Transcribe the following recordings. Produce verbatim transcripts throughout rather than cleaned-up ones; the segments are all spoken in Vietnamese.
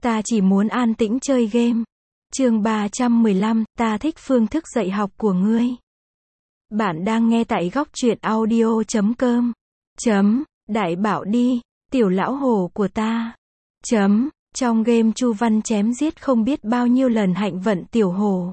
Ta chỉ muốn an tĩnh chơi game. Chương ba trăm mười lăm, ta thích phương thức dạy học của ngươi. Bạn đang nghe tại góc truyện audio chấm com. Chấm, đại bảo đi, tiểu lão hổ của ta. Chấm, trong game Chu Văn chém giết không biết bao nhiêu lần hạnh vận tiểu hổ.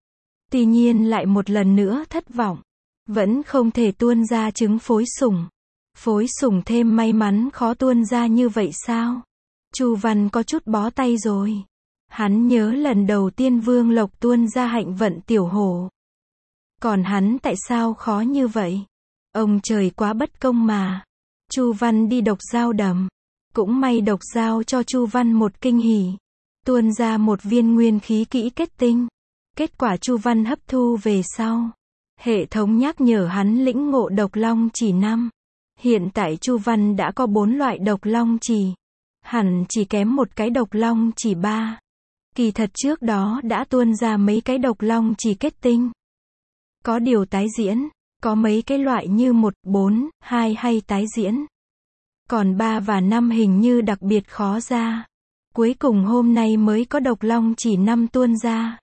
Tuy nhiên lại một lần nữa thất vọng. Vẫn không thể tuôn ra trứng phối sủng. Phối sủng thêm may mắn khó tuôn ra như vậy sao? Chu Văn có chút bó tay rồi. Hắn nhớ lần đầu tiên Vương Lộc tuôn ra hạnh vận tiểu hổ. Còn hắn tại sao khó như vậy? Ông trời quá bất công mà. Chu Văn đi độc dao đầm. Cũng may độc dao cho Chu Văn một kinh hỉ. Tuôn ra một viên nguyên khí kỹ kết tinh. Kết quả Chu Văn hấp thu về sau. Hệ thống nhắc nhở hắn lĩnh ngộ độc long chỉ năm. Hiện tại Chu Văn đã có bốn loại độc long chỉ. Hẳn chỉ kém một cái độc long chỉ ba. Kỳ thật trước đó đã tuôn ra mấy cái độc long chỉ kết tinh. Có điều tái diễn, có mấy cái loại như một, bốn, hai hay tái diễn. Còn ba và năm hình như đặc biệt khó ra. Cuối cùng hôm nay mới có độc long chỉ năm tuôn ra.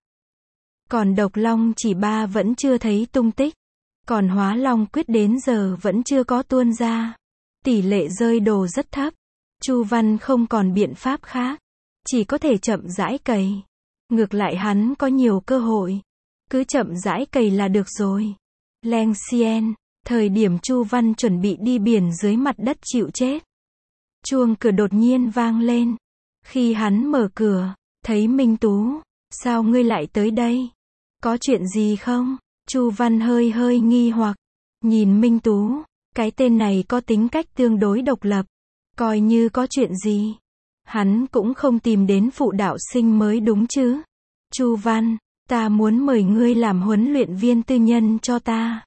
Còn độc long chỉ ba vẫn chưa thấy tung tích. Còn hóa long quyết đến giờ vẫn chưa có tuôn ra. Tỷ lệ rơi đồ rất thấp. Chu Văn không còn biện pháp khác. Chỉ có thể chậm rãi cày. Ngược lại hắn có nhiều cơ hội. Cứ chậm rãi cày là được rồi. Leng xien. Thời điểm Chu Văn chuẩn bị đi biển dưới mặt đất chịu chết. Chuông cửa đột nhiên vang lên. Khi hắn mở cửa, thấy Minh Tú. Sao ngươi lại tới đây? Có chuyện gì không? Chu Văn hơi hơi nghi hoặc. Nhìn Minh Tú. Cái tên này có tính cách tương đối độc lập. Coi như có chuyện gì. Hắn cũng không tìm đến phụ đạo sinh mới đúng chứ. Chu Văn, ta muốn mời ngươi làm huấn luyện viên tư nhân cho ta.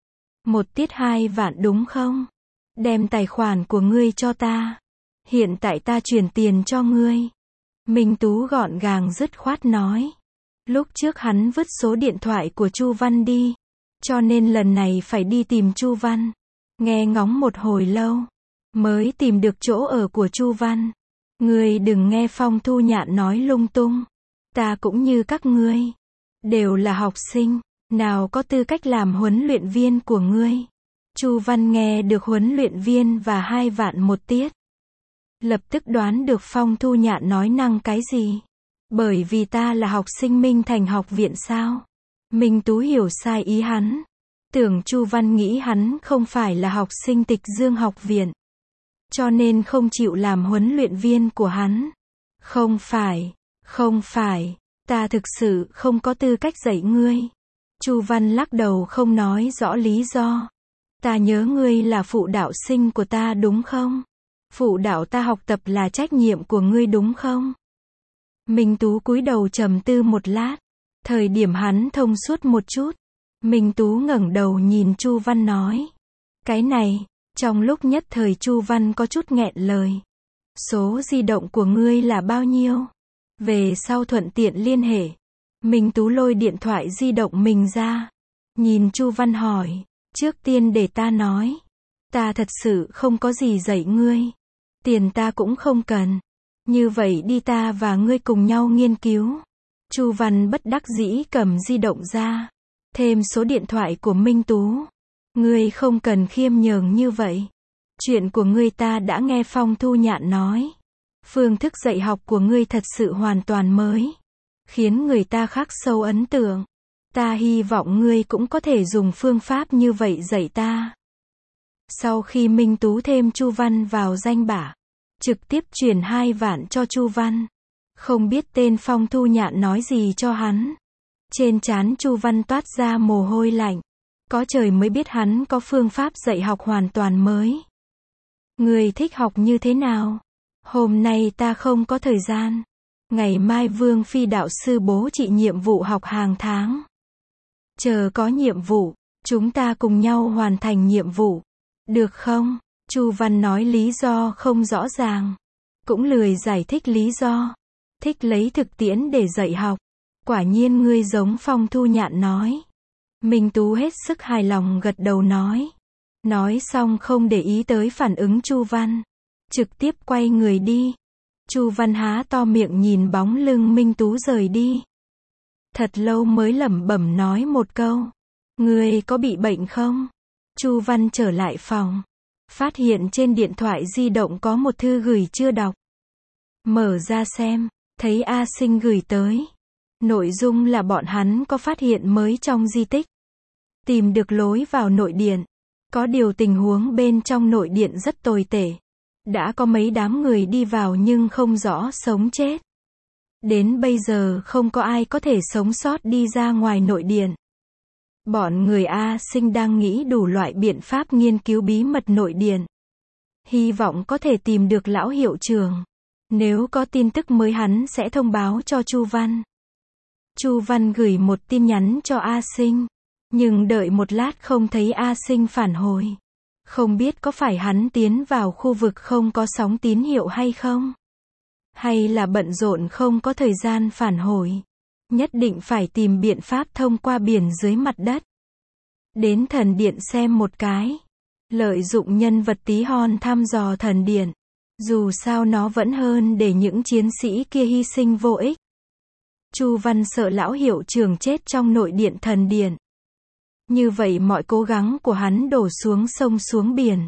Một tiết hai vạn đúng không? Đem tài khoản của ngươi cho ta. Hiện tại ta chuyển tiền cho ngươi. Minh Tú gọn gàng dứt khoát nói. Lúc trước hắn vứt số điện thoại của Chu Văn đi. Cho nên lần này phải đi tìm Chu Văn. Nghe ngóng một hồi lâu. Mới tìm được chỗ ở của Chu Văn. Ngươi đừng nghe Phong Thu Nhạn nói lung tung. Ta cũng như các ngươi. Đều là học sinh. Nào có tư cách làm huấn luyện viên của ngươi. Chu Văn nghe được huấn luyện viên và hai vạn một tiết. Lập tức đoán được Phong Thu Nhạn nói năng cái gì. Bởi vì ta là học sinh Minh Thành học viện sao? Minh Tú hiểu sai ý hắn. Tưởng Chu Văn nghĩ hắn không phải là học sinh Tịch Dương học viện. Cho nên không chịu làm huấn luyện viên của hắn. Không phải, không phải, ta thực sự không có tư cách dạy ngươi. Chu Văn lắc đầu không nói rõ lý do. Ta nhớ ngươi là phụ đạo sinh của ta đúng không? Phụ đạo ta học tập là trách nhiệm của ngươi đúng không? Minh Tú cúi đầu trầm tư một lát. Thời điểm hắn thông suốt một chút. Minh Tú ngẩng đầu nhìn Chu Văn nói. Cái này. Trong lúc nhất thời Chu Văn có chút nghẹn lời. Số di động của ngươi là bao nhiêu? Về sau thuận tiện liên hệ. Minh Tú lôi điện thoại di động mình ra. Nhìn Chu Văn hỏi. Trước tiên để ta nói. Ta thật sự không có gì dạy ngươi. Tiền ta cũng không cần. Như vậy đi ta và ngươi cùng nhau nghiên cứu. Chu Văn bất đắc dĩ cầm di động ra. Thêm số điện thoại của Minh Tú. Ngươi không cần khiêm nhường như vậy. Chuyện của ngươi ta đã nghe Phong Thu Nhạn nói. Phương thức dạy học của ngươi thật sự hoàn toàn mới. Khiến người ta khắc sâu ấn tượng. Ta hy vọng ngươi cũng có thể dùng phương pháp như vậy dạy ta. Sau khi Minh Tú thêm Chu Văn vào danh bạ. Trực tiếp chuyển hai vạn cho Chu Văn. Không biết tên Phong Thu Nhạn nói gì cho hắn. Trên trán Chu Văn toát ra mồ hôi lạnh. Có trời mới biết hắn có phương pháp dạy học hoàn toàn mới. Ngươi thích học như thế nào? Hôm nay ta không có thời gian. Ngày mai Vương Phi đạo sư bố trị nhiệm vụ học hàng tháng. Chờ có nhiệm vụ, chúng ta cùng nhau hoàn thành nhiệm vụ. Được không? Chu Văn nói lý do không rõ ràng. Cũng lười giải thích lý do. Thích lấy thực tiễn để dạy học. Quả nhiên ngươi giống Phong Thu Nhạn nói. Minh Tú hết sức hài lòng gật đầu nói. Nói xong không để ý tới phản ứng Chu Văn. Trực tiếp quay người đi. Chu Văn há to miệng nhìn bóng lưng Minh Tú rời đi. Thật lâu mới lẩm bẩm nói một câu. Ngươi có bị bệnh không? Chu Văn trở lại phòng. Phát hiện trên điện thoại di động có một thư gửi chưa đọc. Mở ra xem, thấy A Sinh gửi tới. Nội dung là bọn hắn có phát hiện mới trong di tích. Tìm được lối vào nội điện. Có điều tình huống bên trong nội điện rất tồi tệ. Đã có mấy đám người đi vào nhưng không rõ sống chết. Đến bây giờ không có ai có thể sống sót đi ra ngoài nội điện. Bọn người A Sinh đang nghĩ đủ loại biện pháp nghiên cứu bí mật nội điện. Hy vọng có thể tìm được lão hiệu trưởng. Nếu có tin tức mới hắn sẽ thông báo cho Chu Văn. Chu Văn gửi một tin nhắn cho A Sinh. Nhưng đợi một lát không thấy A Sinh phản hồi. Không biết có phải hắn tiến vào khu vực không có sóng tín hiệu hay không? Hay là bận rộn không có thời gian phản hồi? Nhất định phải tìm biện pháp thông qua biển dưới mặt đất. Đến thần điện xem một cái. Lợi dụng nhân vật tí hon thăm dò thần điện. Dù sao nó vẫn hơn để những chiến sĩ kia hy sinh vô ích. Chu Văn sợ lão hiệu trưởng chết trong nội điện thần điện. Như vậy mọi cố gắng của hắn đổ xuống sông xuống biển.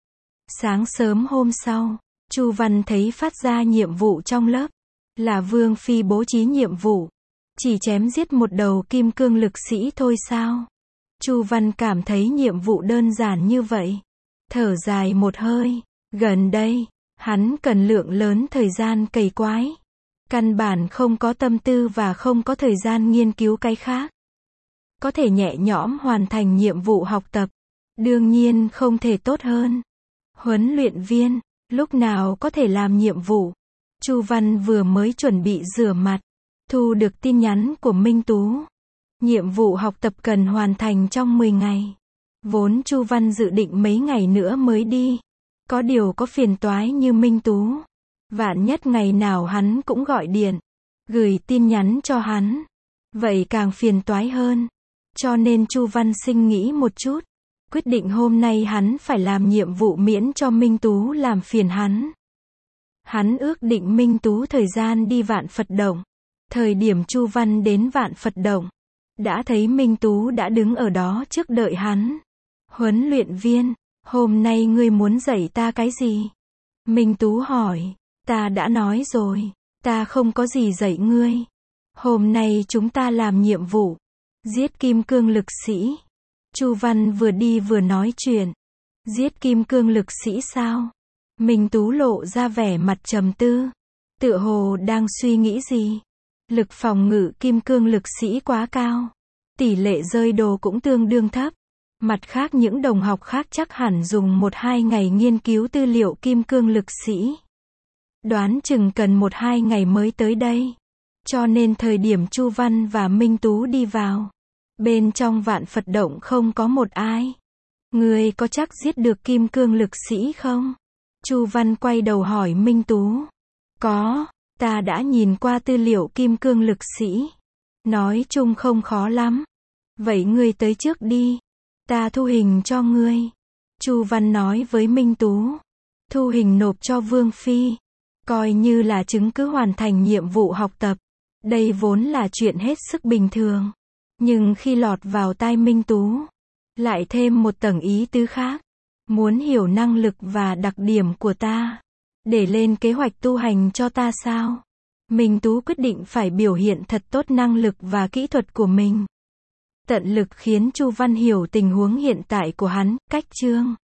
Sáng sớm hôm sau, Chu Văn thấy phát ra nhiệm vụ trong lớp. Là Vương Phi bố trí nhiệm vụ. Chỉ chém giết một đầu kim cương lực sĩ thôi sao? Chu Văn cảm thấy nhiệm vụ đơn giản như vậy. Thở dài một hơi. Gần đây, hắn cần lượng lớn thời gian cày quái. Căn bản không có tâm tư và không có thời gian nghiên cứu cái khác. Có thể nhẹ nhõm hoàn thành nhiệm vụ học tập. Đương nhiên không thể tốt hơn. Huấn luyện viên, lúc nào có thể làm nhiệm vụ? Chu Văn vừa mới chuẩn bị rửa mặt. Thu được tin nhắn của Minh Tú. Nhiệm vụ học tập cần hoàn thành trong mười ngày. Vốn Chu Văn dự định mấy ngày nữa mới đi. Có điều có phiền toái như Minh Tú. Vạn nhất ngày nào hắn cũng gọi điện. Gửi tin nhắn cho hắn. Vậy càng phiền toái hơn. Cho nên Chu Văn suy nghĩ một chút. Quyết định hôm nay hắn phải làm nhiệm vụ miễn cho Minh Tú làm phiền hắn. Hắn ước định Minh Tú thời gian đi Vạn Phật Động. Thời điểm Chu Văn đến Vạn Phật Động. Đã thấy Minh Tú đã đứng ở đó trước đợi hắn. Huấn luyện viên, hôm nay ngươi muốn dạy ta cái gì? Minh Tú hỏi. Ta đã nói rồi, ta không có gì dạy ngươi. Hôm nay chúng ta làm nhiệm vụ. Giết kim cương lực sĩ. Chu Văn vừa đi vừa nói chuyện. Giết kim cương lực sĩ sao? Minh Tú lộ ra vẻ mặt trầm tư. Tựa hồ đang suy nghĩ gì? Lực phòng ngự kim cương lực sĩ quá cao. Tỷ lệ rơi đồ cũng tương đương thấp. Mặt khác những đồng học khác chắc hẳn dùng một hai ngày nghiên cứu tư liệu kim cương lực sĩ. Đoán chừng cần một hai ngày mới tới đây. Cho nên thời điểm Chu Văn và Minh Tú đi vào. Bên trong Vạn Phật Động không có một ai. Ngươi có chắc giết được kim cương lực sĩ không? Chu Văn quay đầu hỏi Minh Tú. Có, ta đã nhìn qua tư liệu kim cương lực sĩ. Nói chung không khó lắm. Vậy ngươi tới trước đi. Ta thu hình cho ngươi. Chu Văn nói với Minh Tú. Thu hình nộp cho Vương Phi. Coi như là chứng cứ hoàn thành nhiệm vụ học tập. Đây vốn là chuyện hết sức bình thường. Nhưng khi lọt vào tai Minh Tú, lại thêm một tầng ý tứ khác. Muốn hiểu năng lực và đặc điểm của ta. Để lên kế hoạch tu hành cho ta sao? Minh Tú quyết định phải biểu hiện thật tốt năng lực và kỹ thuật của mình. Tận lực khiến Chu Văn hiểu tình huống hiện tại của hắn, cách chương.